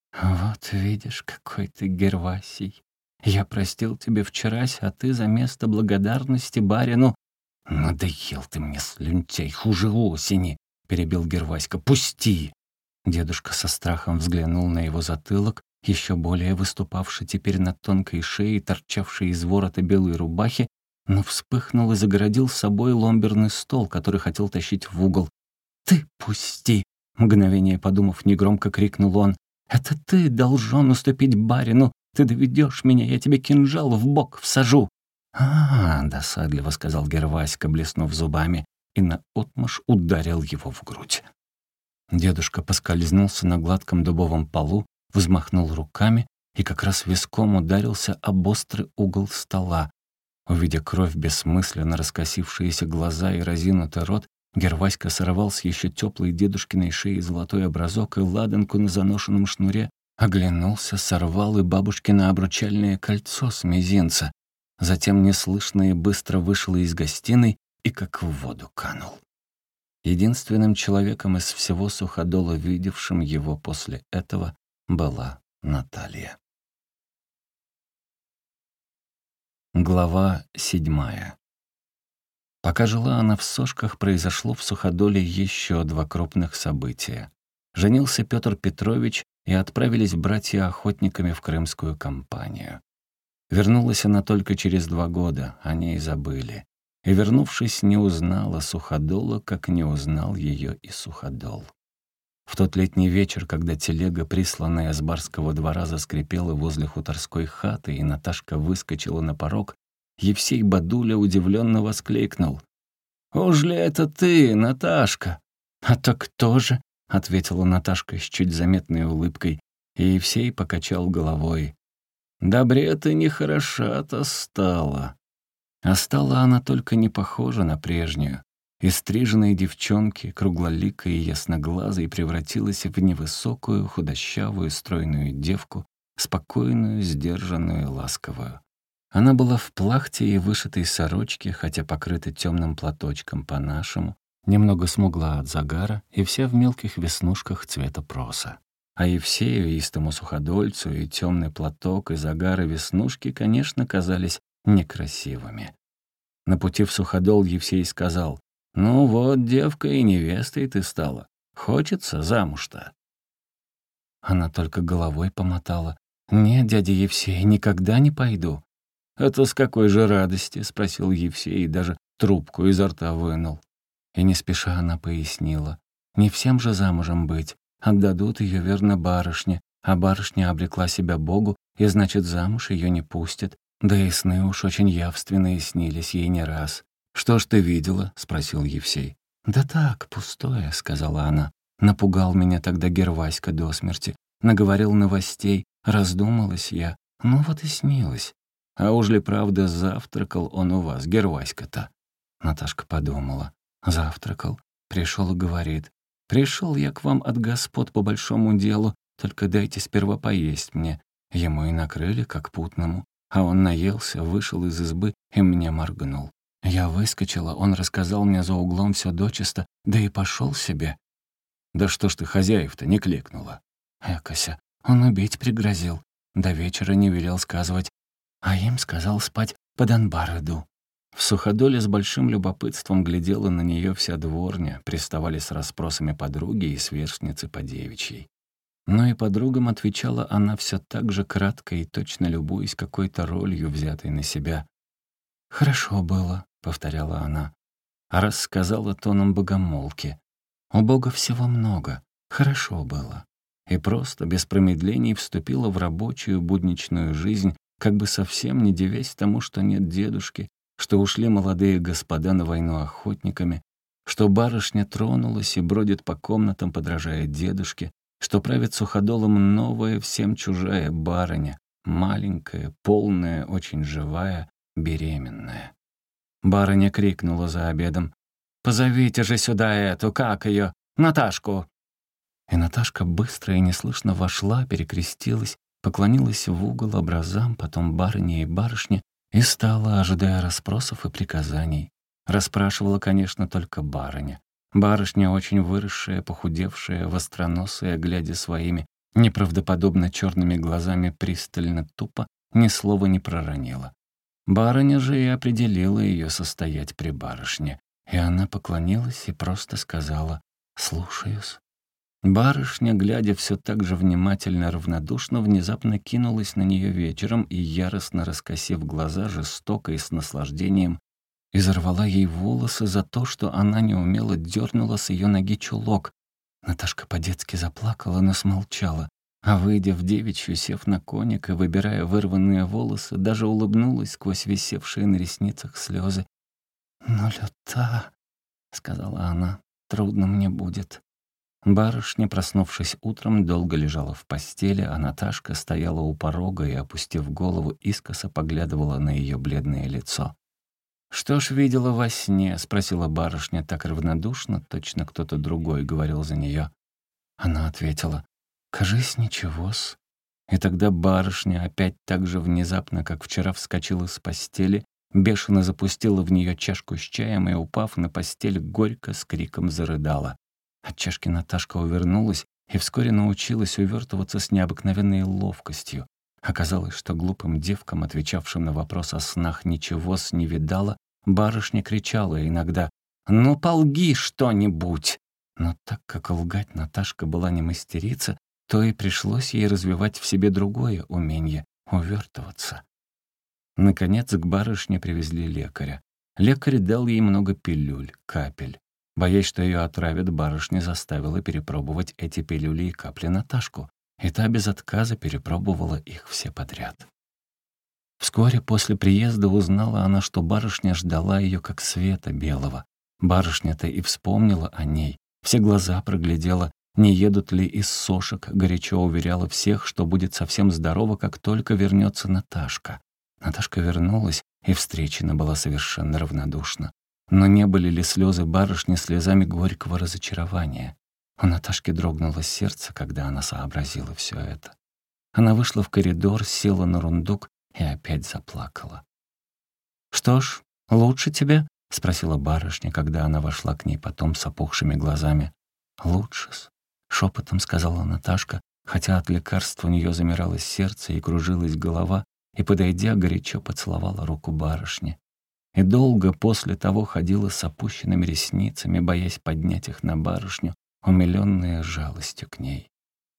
«Вот видишь, какой ты, Гервасий. Я простил тебе вчерась, а ты за место благодарности барину...» «Надоел ты мне, слюнтяй, хуже осени!» — перебил Герваська. «Пусти!» Дедушка со страхом взглянул на его затылок, еще более выступавший теперь над тонкой шеей, торчавшей из ворота белой рубахи, но вспыхнул и загородил собой ломберный стол, который хотел тащить в угол. «Ты пусти!» — мгновение подумав, негромко крикнул он. «Это ты должен уступить барину! Ты доведешь меня, я тебе кинжал в бок всажу!» «А, -а — досадливо сказал Герваська, блеснув зубами, и наотмашь ударил его в грудь. Дедушка поскользнулся на гладком дубовом полу, взмахнул руками и как раз виском ударился об острый угол стола. Увидя кровь, бессмысленно раскосившиеся глаза и разинутый рот, Герваська сорвал с еще теплой дедушкиной шеи золотой образок и ладанку на заношенном шнуре, оглянулся, сорвал и бабушкино обручальное кольцо с мизинца. Затем неслышно и быстро вышел из гостиной и как в воду канул. Единственным человеком из всего Суходола, видевшим его после этого, была Наталья. Глава седьмая. Пока жила она в Сошках, произошло в Суходоле еще два крупных события. Женился Петр Петрович, и отправились братья охотниками в крымскую кампанию. Вернулась она только через два года, о ней забыли. И, вернувшись, не узнала Суходола, как не узнал ее и Суходол. В тот летний вечер, когда телега, присланная с барского двора, заскрипела возле хуторской хаты, и Наташка выскочила на порог, Евсей Бадуля удивленно воскликнул: «Уж ли это ты, Наташка?» «А то кто же?» — ответила Наташка с чуть заметной улыбкой, и Евсей покачал головой. «Добре ты нехороша-то стала». А стала она только не похожа на прежнюю. Из стриженной девчонки, круглоликой и ясноглазой, превратилась в невысокую, худощавую, стройную девку, спокойную, сдержанную и ласковую. Она была в плахте и вышитой сорочке, хотя покрыта темным платочком по-нашему, немного смугла от загара и вся в мелких веснушках цвета проса. А Евсею, истому суходольцу, и темный платок, и загар, и веснушки, конечно, казались некрасивыми. На пути в Суходол Евсей сказал: «Ну вот, девка, и невестой ты стала. Хочется замуж-то?» Она только головой помотала. «Нет, дядя Евсей, никогда не пойду». «Это с какой же радости?» — спросил Евсей и даже трубку изо рта вынул. И не спеша она пояснила: «Не всем же замужем быть. Отдадут ее верно барышне, а барышня обрекла себя Богу, и значит, замуж ее не пустят. Да и сны уж очень явственные снились ей не раз». «Что ж ты видела?» — спросил Евсей. «Да так, пустое», — сказала она. «Напугал меня тогда Герваська до смерти. Наговорил новостей, раздумалась я. Ну вот и снилось». «А уж ли правда завтракал он у вас, Герваська-то?» Наташка подумала. «Завтракал. Пришел и говорит: пришел я к вам от господ по большому делу, только дайте сперва поесть мне». Ему и накрыли, как путному. А он наелся, вышел из избы и мне моргнул. Я выскочила, он рассказал мне за углом все дочисто, да и пошел себе. «Да что ж ты хозяев-то не кликнула?» «Экося, он убить пригрозил. До вечера не велел сказывать, а им сказал спать под анбар иду». В Суходоле с большим любопытством глядела на нее вся дворня, приставали с расспросами подруги и сверстницы по девичьей. Но и подругам отвечала она все так же кратко и точно любуясь какой-то ролью, взятой на себя. «Хорошо было», — повторяла она, а рассказала тоном богомолки. «У Бога всего много. Хорошо было». И просто, без промедлений, вступила в рабочую будничную жизнь, как бы совсем не дивясь тому, что нет дедушки, что ушли молодые господа на войну охотниками, что барышня тронулась и бродит по комнатам, подражая дедушке, что правит Суходолом новая, всем чужая барыня, маленькая, полная, очень живая, беременная. Барыня крикнула за обедом: «Позовите же сюда эту, как ее, Наташку!» И Наташка быстро и неслышно вошла, перекрестилась, поклонилась в угол образам, потом барыне и барышне, и стала, ожидая расспросов и приказаний. Расспрашивала, конечно, только барыня. Барышня, очень выросшая, похудевшая, востроносая, глядя своими неправдоподобно черными глазами пристально тупо, ни слова не проронила. Барыня же и определила ее состоять при барышне, и она поклонилась и просто сказала: «Слушаюсь». Барышня, глядя все так же внимательно, равнодушно, внезапно кинулась на нее вечером и, яростно раскосив глаза, жестоко и с наслаждением изорвала ей волосы за то, что она неумело дернула с ее ноги чулок. Наташка по-детски заплакала, но смолчала, а, выйдя в девичью, сев на коник и выбирая вырванные волосы, даже улыбнулась сквозь висевшие на ресницах слезы. «Ну, люта», — сказала она, — «трудно мне будет». Барышня, проснувшись утром, долго лежала в постели, а Наташка стояла у порога и, опустив голову, искоса поглядывала на ее бледное лицо. «Что ж видела во сне?» — спросила барышня так равнодушно, точно кто-то другой говорил за нее. Она ответила: «Кажись, ничего-с». И тогда барышня опять так же внезапно, как вчера, вскочила с постели, бешено запустила в нее чашку с чаем и, упав на постель, горько с криком зарыдала. От чашки Наташка увернулась и вскоре научилась увертываться с необыкновенной ловкостью. Оказалось, что глупым девкам, отвечавшим на вопрос о снах, ничего-с не видала, барышня кричала иногда: «Ну, полги что-нибудь!» Но так как лгать Наташка была не мастерица, то и пришлось ей развивать в себе другое умение — увертываться. Наконец к барышне привезли лекаря. Лекарь дал ей много пилюль, капель. Боясь, что ее отравят, барышня заставила перепробовать эти пилюли и капли Наташку, и та без отказа перепробовала их все подряд. Вскоре после приезда узнала она, что барышня ждала ее как света белого. Барышня-то и вспомнила о ней, все глаза проглядела, не едут ли из сошек, горячо уверяла всех, что будет совсем здорова, как только вернется Наташка. Наташка вернулась и встречена была совершенно равнодушна. Но не были ли слезы барышни слезами горького разочарования? У Наташки дрогнуло сердце, когда она сообразила все это. Она вышла в коридор, села на рундук и опять заплакала. «Что ж, лучше тебе?» — спросила барышня, когда она вошла к ней потом с опухшими глазами. «Лучше-с», — шепотом сказала Наташка, хотя от лекарства у нее замиралось сердце и кружилась голова, и, подойдя, горячо поцеловала руку барышни. И долго после того ходила с опущенными ресницами, боясь поднять их на барышню, умилённая жалостью к ней.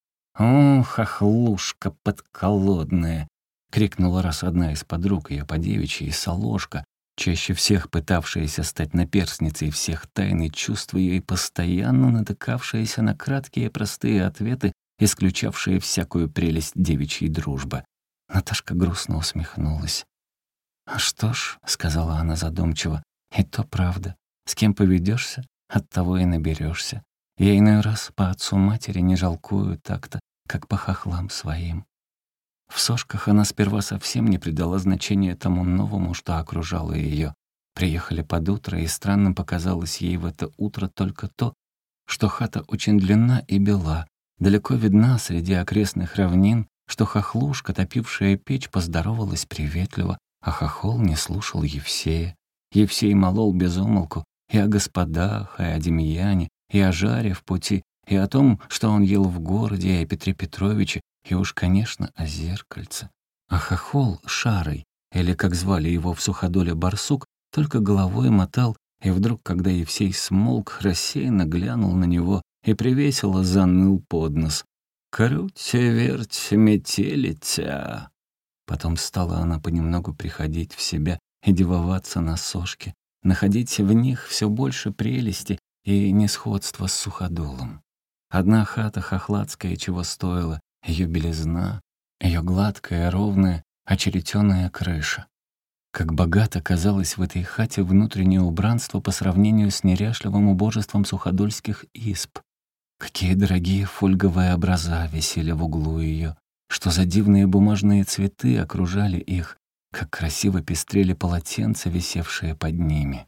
«О, хохлушка подколодная!» — крикнула раз одна из подруг ее по девичьей, Соложка, чаще всех пытавшаяся стать наперсницей всех тайн и чувств ее и постоянно натыкавшаяся на краткие простые ответы, исключавшие всякую прелесть девичьей дружбы. Наташка грустно усмехнулась. «А что ж», — сказала она задумчиво, — «и то правда. С кем поведешься, от того и наберешься. Я иной раз по отцу матери не жалкую так-то, как по хохлам своим». В Сошках она сперва совсем не придала значения тому новому, что окружало ее. Приехали под утро, и странным показалось ей в это утро только то, что хата очень длинна и бела, далеко видна среди окрестных равнин, что хохлушка, топившая печь, поздоровалась приветливо, а хохол не слушал Евсея. Евсей молол без умолку и о господах, и о Демьяне, и о жаре в пути, и о том, что он ел в городе, и о Петре Петровиче, и уж, конечно, о зеркальце. А хохол Шарой, или, как звали его в Суходоле, Барсук, только головой мотал, и вдруг, когда Евсей смолк, рассеянно глянул на него и привесело заныл под нос. «Круть, верть, метелиця!» Потом стала она понемногу приходить в себя и дивоваться на Сошке, находить в них все больше прелести и несходства с Суходолом. Одна хата хохладская чего стоила, ее белизна, ее гладкая, ровная, очеретённая крыша. Как богато казалось в этой хате внутреннее убранство по сравнению с неряшливым убожеством суходольских изб. Какие дорогие фольговые образа висели в углу ее, что за дивные бумажные цветы окружали их, как красиво пестрели полотенца, висевшие под ними.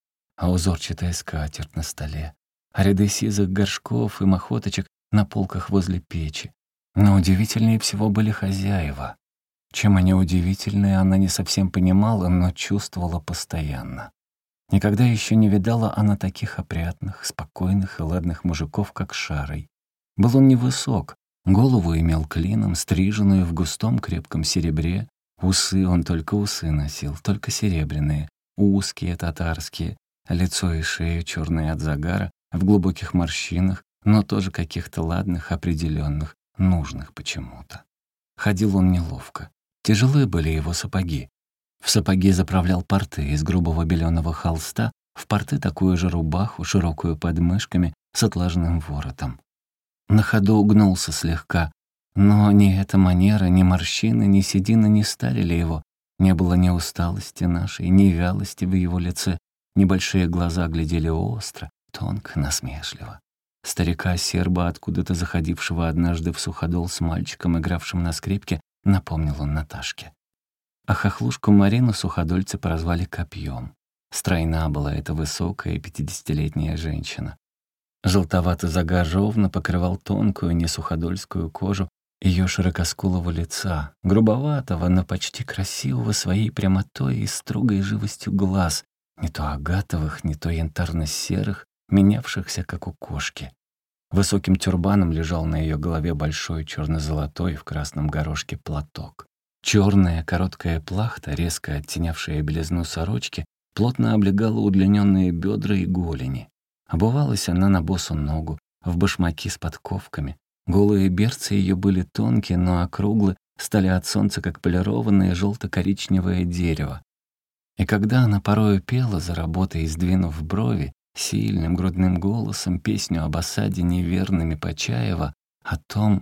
А узорчатая скатерть на столе, а ряды сизых горшков и махоточек на полках возле печи. Но удивительнее всего были хозяева. Чем они удивительные, она не совсем понимала, но чувствовала постоянно. Никогда еще не видала она таких опрятных, спокойных и ладных мужиков, как Шарой. Был он невысок, голову имел клином, стриженную в густом крепком серебре, усы он только усы носил, только серебряные, узкие, татарские, лицо и шею черные от загара, в глубоких морщинах, но тоже каких-то ладных, определенных, нужных почему-то. Ходил он неловко. Тяжелые были его сапоги. В сапоги заправлял порты из грубого беленого холста, в порты такую же рубаху, широкую под мышками, с отложным воротом. На ходу угнулся слегка, но ни эта манера, ни морщины, ни седина не старили его. Не было ни усталости нашей, ни вялости в его лице. Небольшие глаза глядели остро, тонко, насмешливо. Старика-серба, откуда-то заходившего однажды в Суходол с мальчиком, игравшим на скрипке, напомнил он Наташке. А хохлушку Марину суходольцы прозвали Копьем. Стройна была эта высокая пятидесятилетняя женщина. Желтовато-загар ровно покрывал тонкую несуходольскую кожу ее широкоскулого лица, грубоватого, но почти красивого своей прямотой и строгой живостью глаз, не то агатовых, не то янтарно-серых, менявшихся, как у кошки. Высоким тюрбаном лежал на ее голове большой черно-золотой в красном горошке платок. Черная короткая плахта, резко оттенявшая белизну сорочки, плотно облегала удлиненные бедра и голени. Обувалась она на босу ногу, в башмаки с подковками. Голые берцы ее были тонкие, но округлы, стали от солнца, как полированное желто-коричневое дерево. И когда она порою пела за работой, сдвинув брови, сильным грудным голосом песню об осаде неверными Почаева, о том,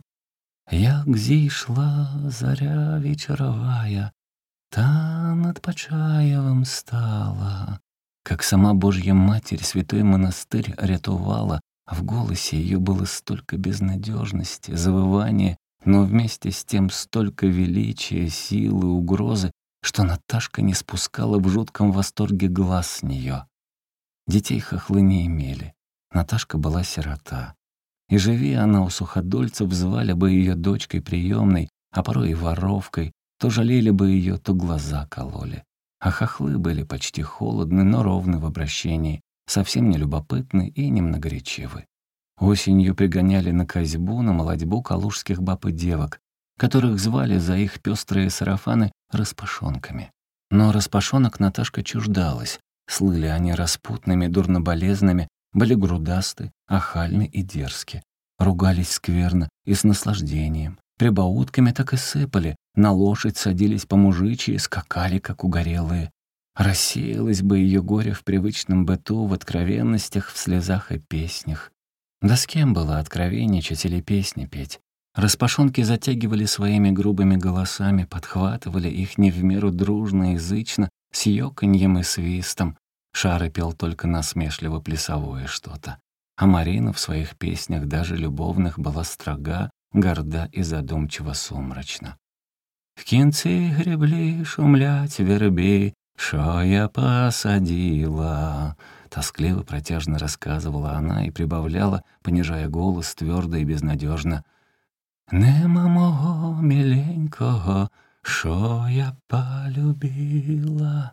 «Як зійшла заря вечеровая, та над Почаевом стала», как сама Божья Матерь святой монастырь рятувала, а в голосе ее было столько безнадежности, завывания, но вместе с тем столько величия, силы, угрозы, что Наташка не спускала в жутком восторге глаз с нее. Детей хохлы не имели. Наташка была сирота. И живи она у суходольцев, звали бы ее дочкой приемной, а порой и воровкой, то жалели бы ее, то глаза кололи. А хохлы были почти холодны, но ровны в обращении, совсем не любопытны и немногоречивы. Осенью пригоняли на козьбу, на молодьбу калужских баб и девок, которых звали за их пестрые сарафаны распашонками. Но распашонок Наташка чуждалась. Слыли они распутными, дурноболезными, были грудасты, охальны и дерзки. Ругались скверно и с наслаждением. Прибаутками так и сыпали, на лошадь садились по-мужичьи, скакали, как угорелые. Рассеялось бы ее горе в привычном быту, в откровенностях, в слезах и песнях. Да с кем было откровенничать или песни петь? Распашонки затягивали своими грубыми голосами, подхватывали их не в меру дружно и зычно, с ёканьем и свистом. Шары пел только насмешливо плясовое что-то. А Марина в своих песнях, даже любовных, была строга, горда и задумчиво сумрачна. «В кінці греблі шумлять верби, шо я посадила». Тоскливо, протяжно рассказывала она и прибавляла, понижая голос твердо и безнадежно. «Нема мого миленького, шо я полюбила».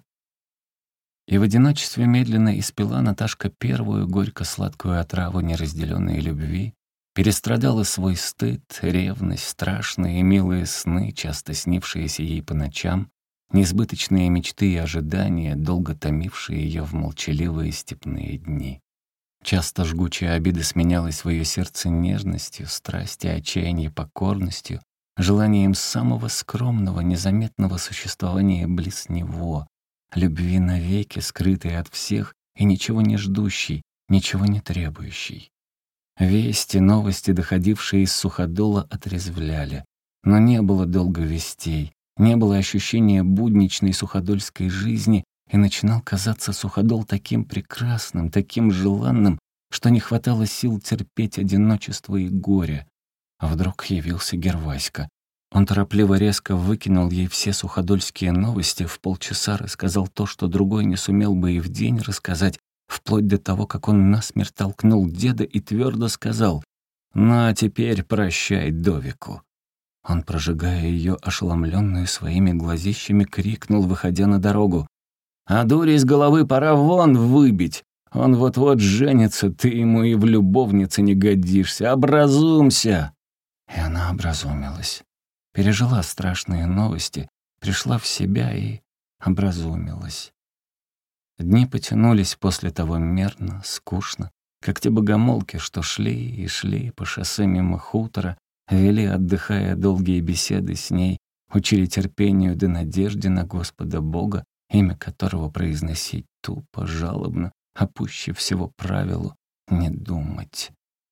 И в одиночестве медленно испила Наташка первую горько-сладкую отраву неразделенной любви, перестрадала свой стыд, ревность, страшные и милые сны, часто снившиеся ей по ночам, несбыточные мечты и ожидания, долго томившие ее в молчаливые степные дни. Часто жгучая обида сменялась в ее сердце нежностью, страстью, отчаянием, покорностью, желанием самого скромного, незаметного существования близ него, любви навеки, скрытой от всех и ничего не ждущей, ничего не требующей. Вести, новости, доходившие из Суходола, отрезвляли. Но не было долго вестей, не было ощущения будничной суходольской жизни, и начинал казаться Суходол таким прекрасным, таким желанным, что не хватало сил терпеть одиночество и горе. А вдруг явился Герваська. Он торопливо резко выкинул ей все суходольские новости, в полчаса рассказал то, что другой не сумел бы и в день рассказать, вплоть до того, как он насмерть толкнул деда и твердо сказал: «Ну а теперь прощай Довику». Он, прожигая ее ошеломленную своими глазищами, крикнул, выходя на дорогу: «А дури из головы пора вон выбить! Он вот-вот женится, ты ему и в любовнице не годишься! Образумся!» И она образумилась. Пережила страшные новости, пришла в себя и образумилась. Дни потянулись после того мерно, скучно, как те богомолки, что шли и шли по шоссе мимо хутора, вели, отдыхая, долгие беседы с ней, учили терпению да надежде на Господа Бога, имя которого произносить тупо, жалобно, а пуще всего правилу не думать.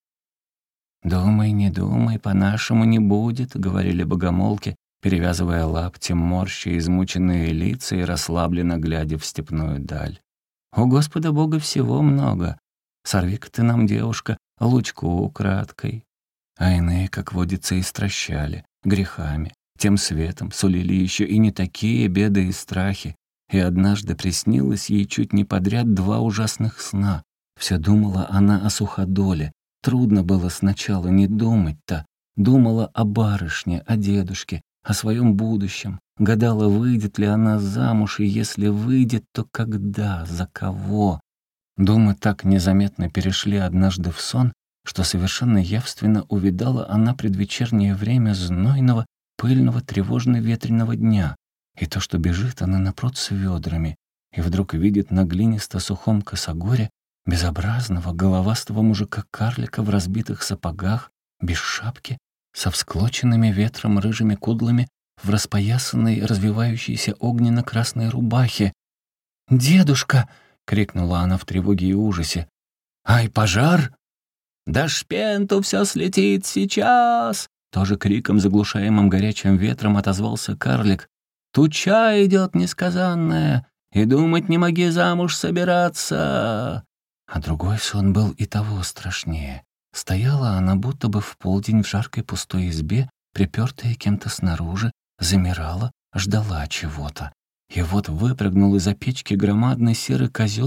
«Думай, не думай, по-нашему не будет», — говорили богомолки, перевязывая лапти, морща измученные лица и расслабленно глядя в степную даль. «У Господа Бога всего много. Сорви-ка ты нам, девушка, лучку украдкой». А иные, как водится, истращали грехами, тем светом сулили еще и не такие беды и страхи. И однажды приснилось ей чуть не подряд два ужасных сна. Все думала она о Суходоле. Трудно было сначала не думать-то. Думала о барышне, о дедушке, о своем будущем. Гадала, выйдет ли она замуж, и если выйдет, то когда, за кого. Думы так незаметно перешли однажды в сон, что совершенно явственно увидала она предвечернее время знойного, пыльного, тревожно-ветреного дня. И то, что бежит она напрут с ведрами, и вдруг видит на глинисто-сухом косогоре безобразного, головастого мужика-карлика в разбитых сапогах, без шапки, со всклоченными ветром рыжими кудлами, в распоясанной, развивающейся огненно-красной рубахе. «Дедушка!» — крикнула она в тревоге и ужасе. «Ай, пожар!» «Да шпенту все слетит сейчас!» Тоже криком, заглушаемым горячим ветром, отозвался карлик. «Туча идет несказанная, и думать не моги замуж собираться!» А другой сон был и того страшнее. Стояла она будто бы в полдень в жаркой пустой избе, припертая кем-то снаружи, замирала, ждала чего-то. И вот выпрыгнул из-за печки громадный серый козел,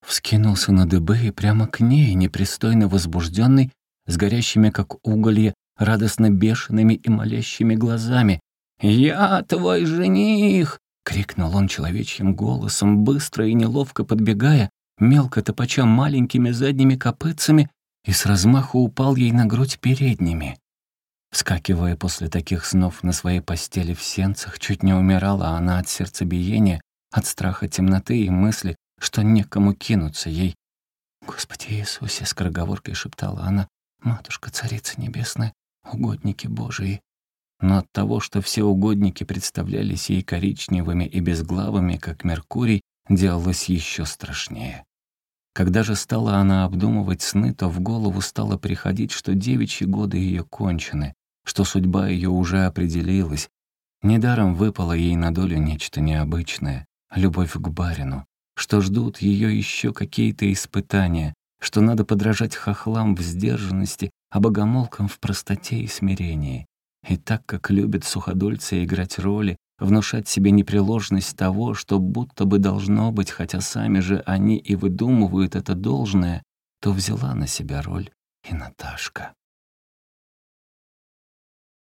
вскинулся на дыбы и прямо к ней, непристойно возбужденный, с горящими, как уголье, радостно бешеными и молящими глазами. «Я твой жених!» — крикнул он человечьим голосом, быстро и неловко подбегая, мелко топача маленькими задними копытцами, и с размаху упал ей на грудь передними. Вскакивая после таких снов на своей постели в сенцах, чуть не умирала она от сердцебиения, от страха темноты и мысли, что некому кинуться ей. «Господи Иисусе!» — скороговоркой шептала она. «Матушка, Царица Небесная, угодники Божии!» Но от того, что все угодники представлялись ей коричневыми и безглавыми, как Меркурий, делалось еще страшнее. Когда же стала она обдумывать сны, то в голову стало приходить, что девичьи годы ее кончены, что судьба ее уже определилась. Недаром выпало ей на долю нечто необычное — любовь к барину, что ждут ее еще какие-то испытания, что надо подражать хохлам в сдержанности, а богомолкам в простоте и смирении. И так как любят суходольцы играть роли, внушать себе непреложность того, что будто бы должно быть, хотя сами же они и выдумывают это должное, то взяла на себя роль и Наташка.